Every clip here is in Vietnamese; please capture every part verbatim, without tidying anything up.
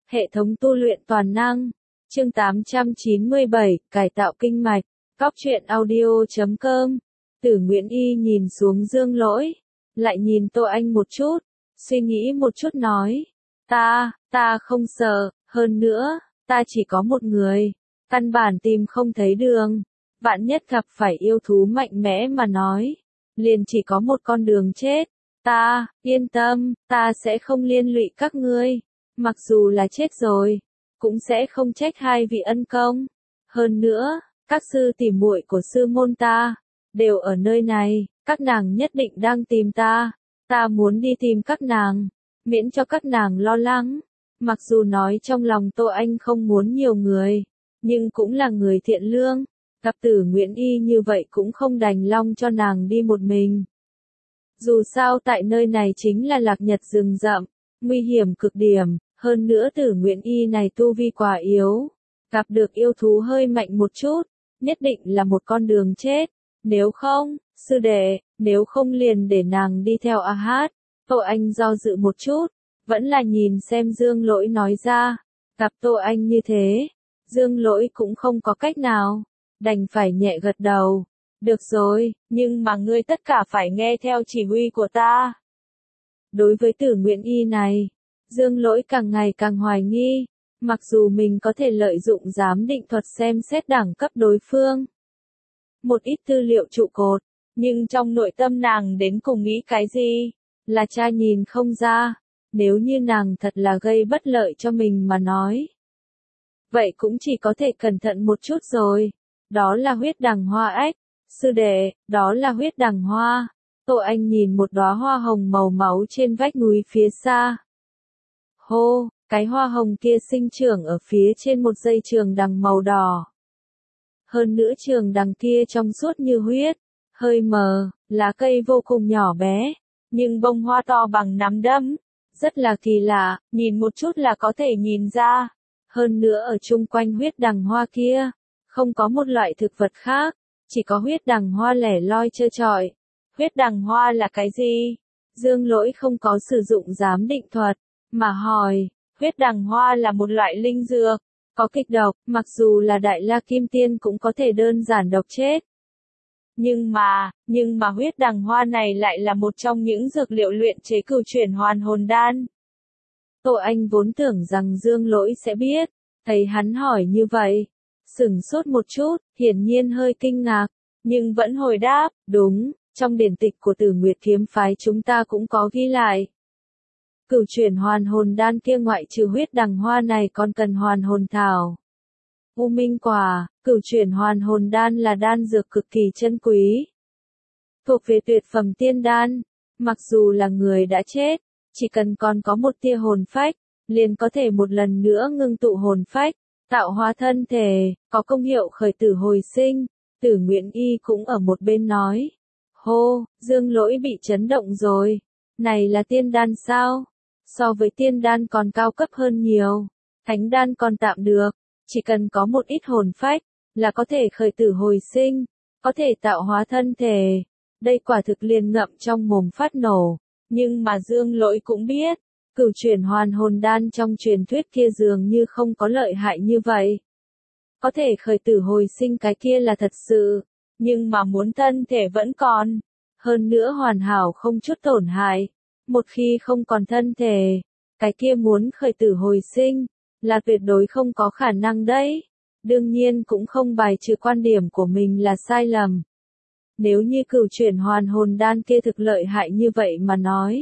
Hệ thống tu luyện toàn năng. Chương tám trăm chín mươi bảy, cải tạo kinh mạch. Cóc truyện audio chấm com. Tử Nguyễn Y nhìn xuống Dương Lỗi, lại nhìn Tô Anh một chút, suy nghĩ một chút nói. Ta, ta không sợ, hơn nữa, ta chỉ có một người, căn bản tìm không thấy đường. Vạn nhất gặp phải yêu thú mạnh mẽ mà nói, liền chỉ có một con đường chết. Ta, yên tâm, ta sẽ không liên lụy các ngươi. Mặc dù là chết rồi, cũng sẽ không trách hai vị ân công. Hơn nữa, các sư tỷ muội của sư môn ta, đều ở nơi này, các nàng nhất định đang tìm ta. Ta muốn đi tìm các nàng, miễn cho các nàng lo lắng. Mặc dù nói trong lòng Tô Anh không muốn nhiều người, nhưng cũng là người thiện lương. Gặp Tử Nguyễn Y như vậy cũng không đành lòng cho nàng đi một mình. Dù sao tại nơi này chính là lạc nhật rừng rậm, nguy hiểm cực điểm, hơn nữa Tử Nguyễn Y này tu vi quá yếu. Gặp được yêu thú hơi mạnh một chút, nhất định là một con đường chết. Nếu không, sư đệ, nếu không liền để nàng đi theo A Hát. Tô Anh do dự một chút, vẫn là nhìn xem Dương Lỗi nói ra. Gặp Tô Anh như thế, Dương Lỗi cũng không có cách nào, đành phải nhẹ gật đầu. Được rồi, nhưng mà ngươi tất cả phải nghe theo chỉ huy của ta. Đối với Tử Nguyễn Y này, Dương Lỗi càng ngày càng hoài nghi, mặc dù mình có thể lợi dụng giám định thuật xem xét đẳng cấp đối phương. Một ít tư liệu trụ cột, nhưng trong nội tâm nàng đến cùng nghĩ cái gì, là cha nhìn không ra. Nếu như nàng thật là gây bất lợi cho mình mà nói, vậy cũng chỉ có thể cẩn thận một chút rồi. Đó là huyết đằng hoa ếch. Sư đệ, đó là huyết đằng hoa. Tô Anh nhìn một đóa hoa hồng màu máu trên vách núi phía xa. Hô, cái hoa hồng kia sinh trưởng ở phía trên một dây trường đằng màu đỏ. Hơn nữa trường đằng kia trong suốt như huyết, hơi mờ, lá cây vô cùng nhỏ bé, nhưng bông hoa to bằng nắm đấm. Rất là kỳ lạ, nhìn một chút là có thể nhìn ra. Hơn nữa ở chung quanh huyết đằng hoa kia, không có một loại thực vật khác, chỉ có huyết đằng hoa lẻ loi trơ trọi. Huyết đằng hoa là cái gì? Dương Lỗi không có sử dụng giám định thuật, mà hỏi, huyết đằng hoa là một loại linh dược, có kịch độc, mặc dù là Đại La Kim Tiên cũng có thể đơn giản độc chết. Nhưng mà, nhưng mà huyết đằng hoa này lại là một trong những dược liệu luyện chế cửu chuyển hoàn hồn đan. Tô Anh vốn tưởng rằng Dương Lỗi sẽ biết, thấy hắn hỏi như vậy, sửng sốt một chút, hiển nhiên hơi kinh ngạc, nhưng vẫn hồi đáp, đúng, trong điển tịch của Tử Nguyệt Kiếm phái chúng ta cũng có ghi lại. Cửu chuyển hoàn hồn đan kia ngoại trừ huyết đằng hoa này còn cần hoàn hồn thảo, U Minh quả. Cửu chuyển hoàn hồn đan là đan dược cực kỳ chân quý, thuộc về tuyệt phẩm tiên đan. Mặc dù là người đã chết, chỉ cần còn có một tia hồn phách, liền có thể một lần nữa ngưng tụ hồn phách, tạo hóa thân thể, có công hiệu khởi tử hồi sinh. Tử Nguyễn Y cũng ở một bên nói. Hô, Dương Lỗi bị chấn động rồi. Này là tiên đan sao? So với tiên đan còn cao cấp hơn nhiều. Thánh đan còn tạm được, chỉ cần có một ít hồn phách, là có thể khởi tử hồi sinh, có thể tạo hóa thân thể. Đây quả thực liền ngậm trong mồm phát nổ. Nhưng mà Dương Lỗi cũng biết, cửu chuyển hoàn hồn đan trong truyền thuyết kia dường như không có lợi hại như vậy. Có thể khởi tử hồi sinh cái kia là thật sự, nhưng mà muốn thân thể vẫn còn, hơn nữa hoàn hảo không chút tổn hại. Một khi không còn thân thể, cái kia muốn khởi tử hồi sinh, là tuyệt đối không có khả năng đấy. Đương nhiên cũng không bài trừ quan điểm của mình là sai lầm. Nếu như cửu chuyển hoàn hồn đan kia thực lợi hại như vậy mà nói,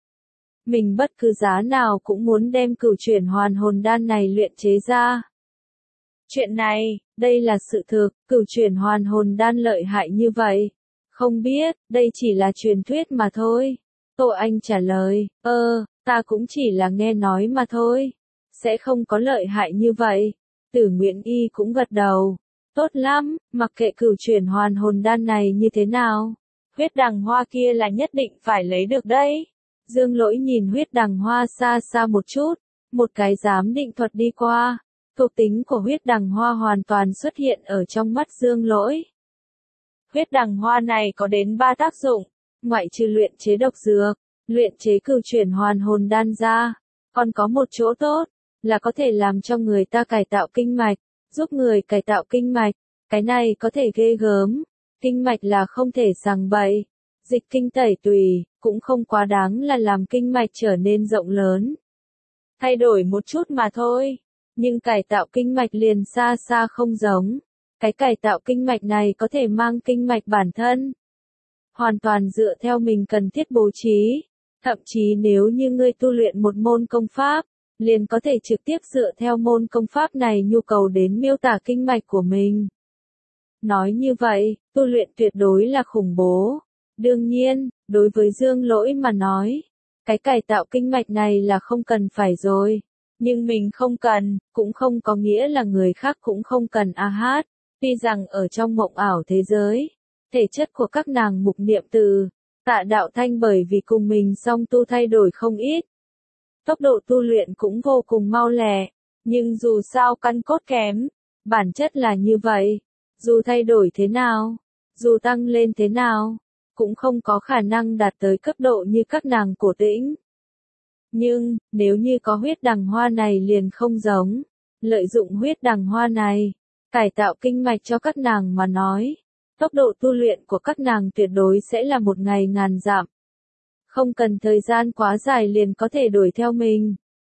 mình bất cứ giá nào cũng muốn đem cửu chuyển hoàn hồn đan này luyện chế ra. Chuyện này, đây là sự thực, cửu chuyển hoàn hồn đan lợi hại như vậy. Không biết, đây chỉ là truyền thuyết mà thôi. Tô Anh trả lời, ơ, ta cũng chỉ là nghe nói mà thôi. Sẽ không có lợi hại như vậy. Tử Nguyễn Y cũng gật đầu. Tốt lắm, mặc kệ cửu chuyển hoàn hồn đan này như thế nào, huyết đằng hoa kia là nhất định phải lấy được đấy. Dương Lỗi nhìn huyết đằng hoa xa xa một chút, một cái giám định thuật đi qua, thuộc tính của huyết đằng hoa hoàn toàn xuất hiện ở trong mắt Dương Lỗi. Huyết đằng hoa này có đến ba tác dụng, ngoại trừ luyện chế độc dược, luyện chế cửu chuyển hoàn hồn đan ra, còn có một chỗ tốt, là có thể làm cho người ta cải tạo kinh mạch, giúp người cải tạo kinh mạch. Cái này có thể ghê gớm. Kinh mạch là không thể sàng bậy. Dịch kinh tẩy tùy, cũng không quá đáng là làm kinh mạch trở nên rộng lớn. Thay đổi một chút mà thôi. Nhưng cải tạo kinh mạch liền xa xa không giống. Cái cải tạo kinh mạch này có thể mang kinh mạch bản thân. Hoàn toàn dựa theo mình cần thiết bố trí. Thậm chí nếu như ngươi tu luyện một môn công pháp, liền có thể trực tiếp dựa theo môn công pháp này nhu cầu đến miêu tả kinh mạch của mình. Nói như vậy, tu luyện tuyệt đối là khủng bố. Đương nhiên, đối với Dương Lỗi mà nói, cái cải tạo kinh mạch này là không cần phải rồi. Nhưng mình không cần, cũng không có nghĩa là người khác cũng không cần a hát. Tuy rằng ở trong mộng ảo thế giới, thể chất của các nàng Mục Niệm Từ, Tạ Đạo Thanh bởi vì cùng mình song tu thay đổi không ít. Tốc độ tu luyện cũng vô cùng mau lẹ, nhưng dù sao căn cốt kém, bản chất là như vậy. Dù thay đổi thế nào, dù tăng lên thế nào, cũng không có khả năng đạt tới cấp độ như các nàng Cổ Tĩnh. Nhưng, nếu như có huyết đằng hoa này liền không giống. Lợi dụng huyết đằng hoa này, cải tạo kinh mạch cho các nàng mà nói, tốc độ tu luyện của các nàng tuyệt đối sẽ là một ngày ngàn dặm. Không cần thời gian quá dài liền có thể đuổi theo mình.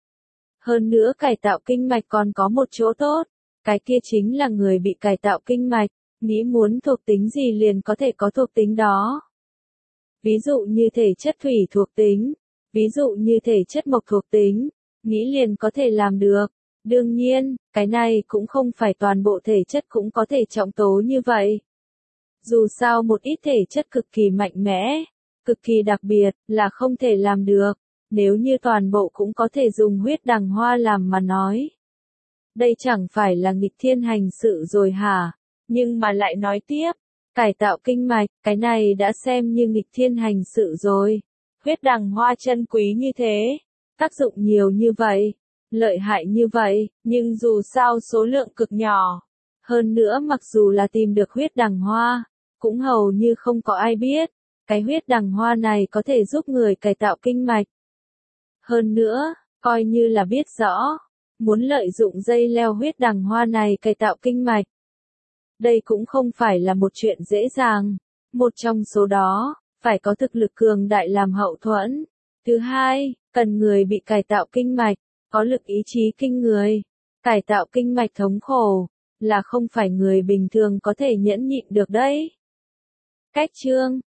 Hơn nữa cải tạo kinh mạch còn có một chỗ tốt, cái kia chính là người bị cải tạo kinh mạch, nghĩ muốn thuộc tính gì liền có thể có thuộc tính đó. Ví dụ như thể chất thủy thuộc tính, ví dụ như thể chất mộc thuộc tính, nghĩ liền có thể làm được. Đương nhiên, cái này cũng không phải toàn bộ thể chất cũng có thể trọng tố như vậy. Dù sao một ít thể chất cực kỳ mạnh mẽ, cực kỳ đặc biệt, là không thể làm được, nếu như toàn bộ cũng có thể dùng huyết đằng hoa làm mà nói. Đây chẳng phải là nghịch thiên hành sự rồi hả? Nhưng mà lại nói tiếp, cải tạo kinh mạch, cái này đã xem như nghịch thiên hành sự rồi. Huyết đằng hoa chân quý như thế, tác dụng nhiều như vậy, lợi hại như vậy, nhưng dù sao số lượng cực nhỏ. Hơn nữa mặc dù là tìm được huyết đằng hoa, cũng hầu như không có ai biết, cái huyết đằng hoa này có thể giúp người cải tạo kinh mạch. Hơn nữa, coi như là biết rõ, muốn lợi dụng dây leo huyết đằng hoa này cải tạo kinh mạch. Đây cũng không phải là một chuyện dễ dàng. Một trong số đó, phải có thực lực cường đại làm hậu thuẫn. Thứ hai, cần người bị cải tạo kinh mạch, có lực ý chí kinh người. Cải tạo kinh mạch thống khổ, là không phải người bình thường có thể nhẫn nhịn được đấy. Cách chương